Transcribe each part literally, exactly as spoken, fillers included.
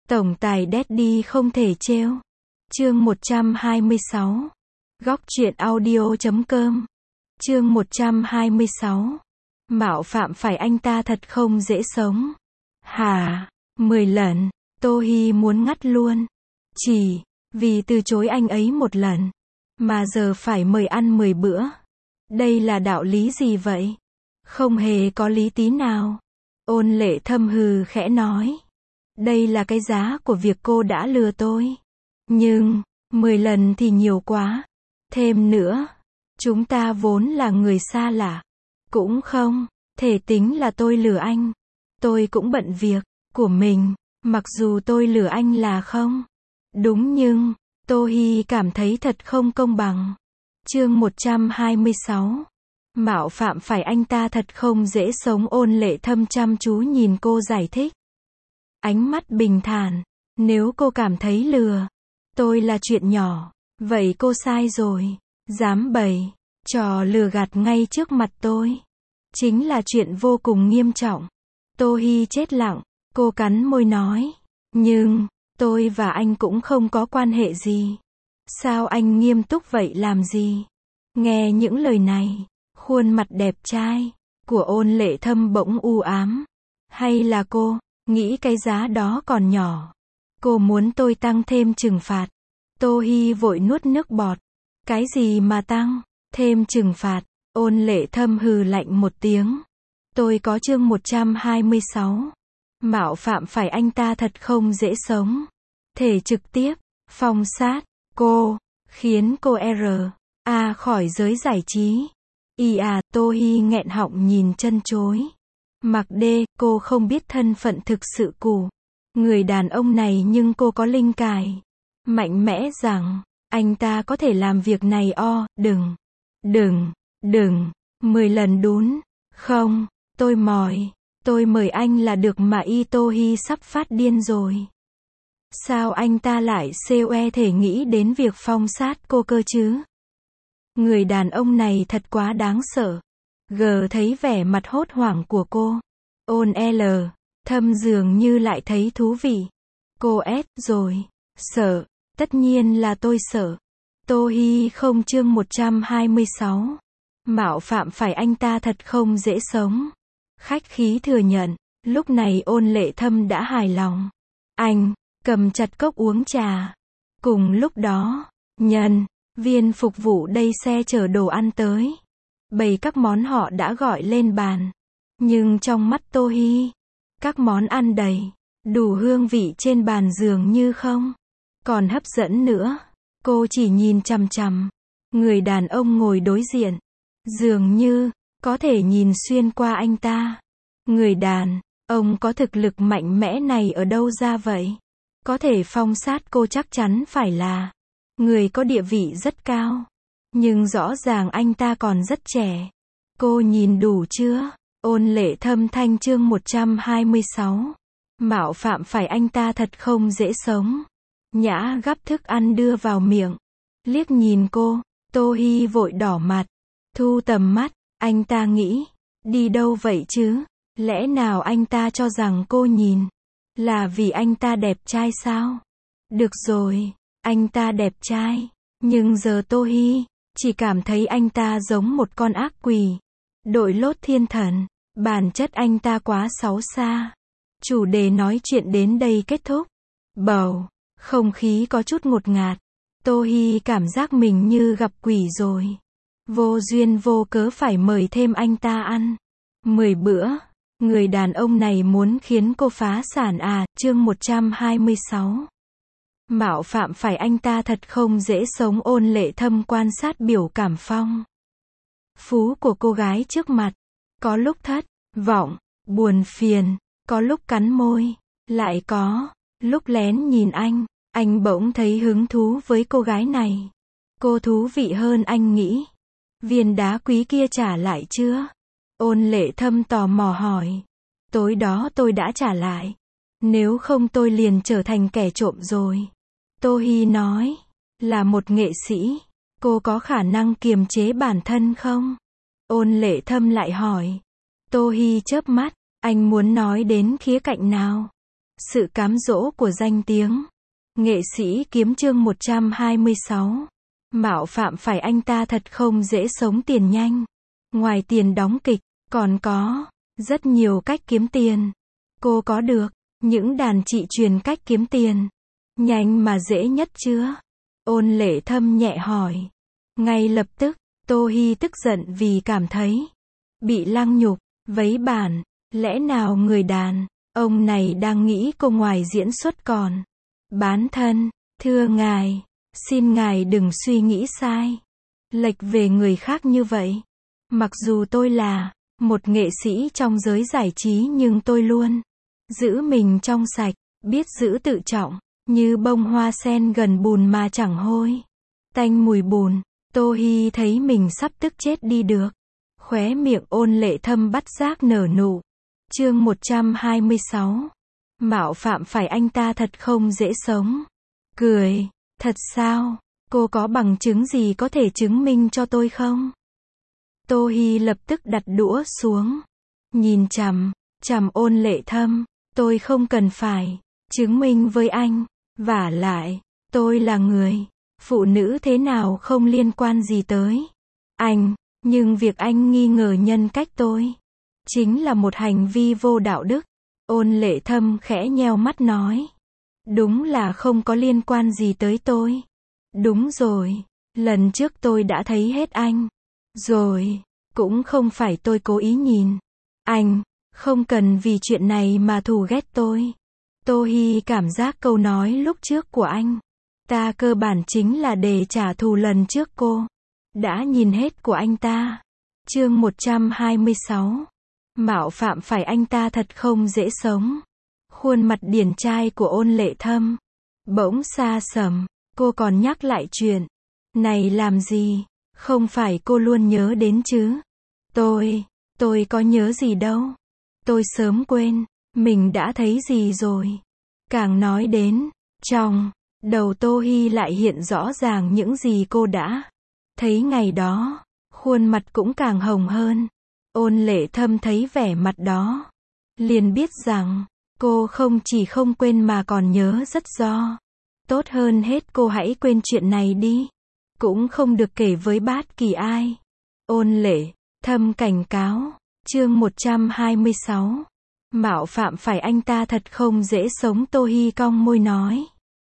Tổng tài Daddy không thể trêu. Chương một trăm hai mươi sáu. Góc truyện audio chấm com. Chương một trăm hai mươi sáu. Mạo phạm phải anh ta thật không dễ sống. Hả? Mười lần. Tô Hi muốn ngắt luôn. Chỉ vì từ chối anh ấy một lần, mà giờ phải mời ăn mười bữa. Đây là đạo lý gì vậy? Không hề có lý tí nào. Ôn Lệ Thâm hừ khẽ nói. Đây là cái giá của việc cô đã lừa tôi. Nhưng, mười lần thì nhiều quá. Thêm nữa, chúng ta vốn là người xa lạ. Cũng không thể tính là tôi lừa anh. Tôi cũng bận việc của mình, mặc dù tôi lừa anh là không đúng, nhưng Tô Hi cảm thấy thật không công bằng. Chương một trăm hai mươi sáu. Mạo phạm phải anh ta thật không dễ sống. Ôn Lệ Thâm chăm chú nhìn cô giải thích. Ánh mắt bình thản. Nếu cô cảm thấy lừa tôi là chuyện nhỏ, vậy cô sai rồi. Dám bày trò lừa gạt ngay trước mặt tôi, chính là chuyện vô cùng nghiêm trọng. Tô Hi chết lặng. Cô cắn môi nói. Nhưng, tôi và anh cũng không có quan hệ gì. Sao anh nghiêm túc vậy làm gì? Nghe những lời này, khuôn mặt đẹp trai của Ôn Lệ Thâm bỗng u ám. Hay là cô nghĩ cái giá đó còn nhỏ? Cô muốn tôi tăng thêm trừng phạt? Tô Hi vội nuốt nước bọt. Cái gì mà tăng thêm trừng phạt? Ôn Lệ Thâm hừ lạnh một tiếng. Tôi có chương một trăm hai mươi sáu. Mạo phạm phải anh ta thật không dễ sống. Thể trực tiếp phong sát cô, khiến cô R A khỏi giới giải trí. Y à, Tô Hi nghẹn họng nhìn chân chối. Mặc đê, cô không biết thân phận thực sự của người đàn ông này, nhưng cô có linh cảm mạnh mẽ rằng anh ta có thể làm việc này. O, đừng, đừng, đừng, mười lần đún. Không, tôi mỏi, tôi mời anh là được mà. Y Tô Hi sắp phát điên rồi. Sao anh ta lại coe thể nghĩ đến việc phong sát cô cơ chứ? Người đàn ông này thật quá đáng sợ. G thấy vẻ mặt hốt hoảng của cô. Ôn L Thâm dường như lại thấy thú vị. Cô S rồi. Sợ. Tất nhiên là tôi sợ. Tô Hi không. Chương một trăm hai mươi sáu. Mạo phạm phải anh ta thật không dễ sống. Khách khí thừa nhận. Lúc này Ôn Lệ Thâm đã hài lòng. Anh cầm chặt cốc uống trà. Cùng lúc đó, nhân viên phục vụ đầy xe chở đồ ăn tới. Bày các món họ đã gọi lên bàn. Nhưng trong mắt Tô Hi, các món ăn đầy đủ hương vị trên bàn dường như không còn hấp dẫn nữa. Cô chỉ nhìn chằm chằm người đàn ông ngồi đối diện, dường như có thể nhìn xuyên qua anh ta. Người đàn ông có thực lực mạnh mẽ này ở đâu ra vậy? Có thể phong sát cô chắc chắn phải là người có địa vị rất cao. Nhưng rõ ràng anh ta còn rất trẻ. Cô nhìn đủ chưa? Ôn Lệ Thâm thanh. Chương một trăm hai mươi sáu. Mạo phạm phải anh ta thật không dễ sống. Nhã gắp thức ăn đưa vào miệng. Liếc nhìn cô, Tô Hi vội đỏ mặt. Thu tầm mắt, anh ta nghĩ, đi đâu vậy chứ? Lẽ nào anh ta cho rằng cô nhìn là vì anh ta đẹp trai sao? Được rồi, anh ta đẹp trai. Nhưng giờ Tô Hi chỉ cảm thấy anh ta giống một con ác quỷ đội lốt thiên thần. Bản chất anh ta quá xấu xa. Chủ đề nói chuyện đến đây kết thúc. Bầu không khí có chút ngột ngạt. Tô Hi cảm giác mình như gặp quỷ rồi. Vô duyên vô cớ phải mời thêm anh ta ăn mười bữa. Người đàn ông này muốn khiến cô phá sản à? Chương một trăm hai mươi sáu. Mạo phạm phải anh ta thật không dễ sống. Ôn Lệ Thâm quan sát biểu cảm phong phú của cô gái trước mặt. Có lúc thất vọng, buồn phiền, có lúc cắn môi, lại có lúc lén nhìn anh. Anh bỗng thấy hứng thú với cô gái này. Cô thú vị hơn anh nghĩ. Viên đá quý kia trả lại chưa? Ôn Lệ Thâm tò mò hỏi. Tối đó tôi đã trả lại. Nếu không tôi liền trở thành kẻ trộm rồi. Tô Hi nói. Là một nghệ sĩ, cô có khả năng kiềm chế bản thân không? Ôn Lệ Thâm lại hỏi. Tô Hi chớp mắt. Anh muốn nói đến khía cạnh nào? Sự cám dỗ của danh tiếng. Nghệ sĩ kiếm chương một trăm hai mươi sáu. Mạo phạm phải anh ta thật không dễ sống tiền nhanh. Ngoài tiền đóng kịch, còn có rất nhiều cách kiếm tiền. Cô có được những đàn chị truyền cách kiếm tiền nhanh mà dễ nhất chưa? Ôn Lệ Thâm nhẹ hỏi. Ngay lập tức, Tô Hi tức giận vì cảm thấy bị lăng nhục, vấy bản. Lẽ nào người đàn ông này đang nghĩ cô ngoài diễn xuất còn bán thân? Thưa ngài, xin ngài đừng suy nghĩ sai, lệch về người khác như vậy. Mặc dù tôi là một nghệ sĩ trong giới giải trí nhưng tôi luôn giữ mình trong sạch, biết giữ tự trọng, như bông hoa sen gần bùn mà chẳng hôi tanh mùi bùn. Tô Hi thấy mình sắp tức chết đi được. Khóe miệng Ôn Lệ Thâm bất giác nở nụ. Chương một trăm hai mươi sáu. Mạo phạm phải anh ta thật không dễ sống. Cười. Thật sao? Cô có bằng chứng gì có thể chứng minh cho tôi không? Tô Hi lập tức đặt đũa xuống. Nhìn chằm chằm Ôn Lệ Thâm. Tôi không cần phải chứng minh với anh. Vả lại, tôi là người phụ nữ thế nào không liên quan gì tới anh. Nhưng việc anh nghi ngờ nhân cách tôi chính là một hành vi vô đạo đức. Ôn Lệ Thâm khẽ nheo mắt nói. Đúng là không có liên quan gì tới tôi. Đúng rồi, lần trước tôi đã thấy hết anh rồi. Cũng không phải tôi cố ý nhìn anh. Không cần vì chuyện này mà thù ghét tôi. Tô Hi cảm giác câu nói lúc trước của anh ta cơ bản chính là để trả thù lần trước cô đã nhìn hết của anh ta. Chương một trăm hai mươi sáu. Mạo phạm phải anh ta thật không dễ sống. Khuôn mặt điển trai của Ôn Lệ Thâm bỗng xa sầm. Cô còn nhắc lại chuyện này làm gì? Không phải cô luôn nhớ đến chứ? Tôi, tôi có nhớ gì đâu. Tôi sớm quên mình đã thấy gì rồi. Càng nói đến, trong đầu Tô Hi lại hiện rõ ràng những gì cô đã thấy ngày đó. Khuôn mặt cũng càng hồng hơn. Ôn Lệ Thâm thấy vẻ mặt đó liền biết rằng cô không chỉ không quên mà còn nhớ rất rõ. Tốt hơn hết cô hãy quên chuyện này đi. Cũng không được kể với bất kỳ ai. Ôn Lệ Thâm cảnh cáo. Chương một trăm hai mươi sáu. Mạo phạm phải anh ta thật không dễ sống. Tô Hi cong môi nói.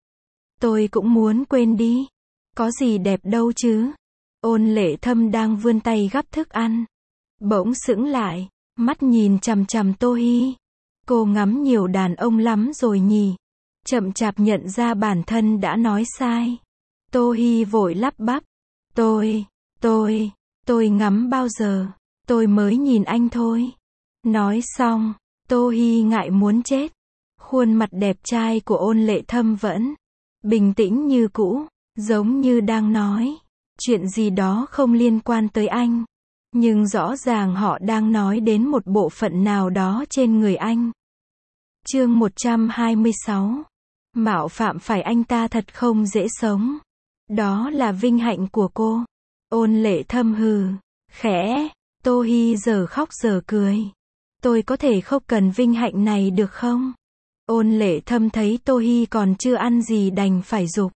Tôi cũng muốn quên đi. Có gì đẹp đâu chứ. Ôn Lệ Thâm đang vươn tay gắp thức ăn bỗng sững lại, mắt nhìn chằm chằm Tô Hi. Cô ngắm nhiều đàn ông lắm rồi nhỉ? Chậm chạp nhận ra bản thân đã nói sai. Tô Hi vội lắp bắp. Tôi, tôi, tôi ngắm bao giờ? Tôi mới nhìn anh thôi. Nói xong, Tô Hi ngại muốn chết. Khuôn mặt đẹp trai của Ôn Lệ Thâm vẫn bình tĩnh như cũ, giống như đang nói chuyện gì đó không liên quan tới anh. Nhưng rõ ràng họ đang nói đến một bộ phận nào đó trên người anh. Chương một trăm hai mươi sáu. Mạo phạm phải anh ta thật không dễ sống. Đó là vinh hạnh của cô. Ôn Lệ Thâm hừ khẽ. Tô Hi giờ khóc giờ cười. Tôi có thể không cần vinh hạnh này được không? Ôn Lệ Thâm thấy Tô Hi còn chưa ăn gì đành phải giục.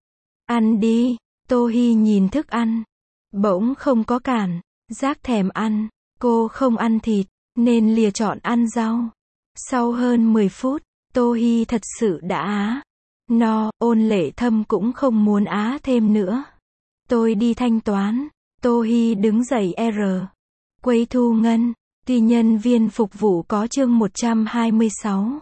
Ăn đi. Tô Hi nhìn thức ăn bỗng không có cảm giác thèm ăn. Cô không ăn thịt nên lìa chọn ăn rau. Sau hơn mười phút, Tô Hi thật sự đã á no. Ôn Lệ Thâm cũng không muốn á thêm nữa. Tôi đi thanh toán. Tô Hi đứng dậy R. Quầy thu ngân. Tuy nhân viên phục vụ có. Chương một trăm hai mươi sáu.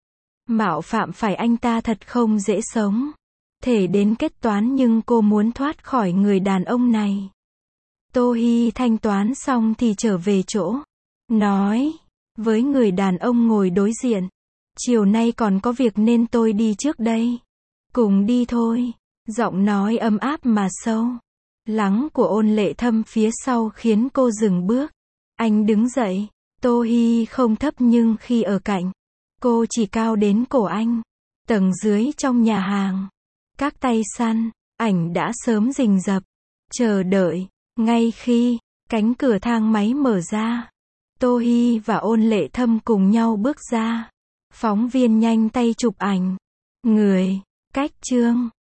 Mạo phạm phải anh ta thật không dễ sống. Thể đến kết toán nhưng cô muốn thoát khỏi người đàn ông này. Tô Hi thanh toán xong thì trở về chỗ. Nói với người đàn ông ngồi đối diện. Chiều nay còn có việc nên tôi đi trước đây. Cùng đi thôi. Giọng nói ấm áp mà sâu lắng của Ôn Lệ Thâm phía sau khiến cô dừng bước. Anh đứng dậy. Tô Hi không thấp nhưng khi ở cạnh cô chỉ cao đến cổ anh. Tầng dưới trong nhà hàng, các tay săn ảnh đã sớm rình rập chờ đợi. Ngay khi cánh cửa thang máy mở ra, Tô Hi và Ôn Lệ Thâm cùng nhau bước ra. Phóng viên nhanh tay chụp ảnh. Người, cách chương.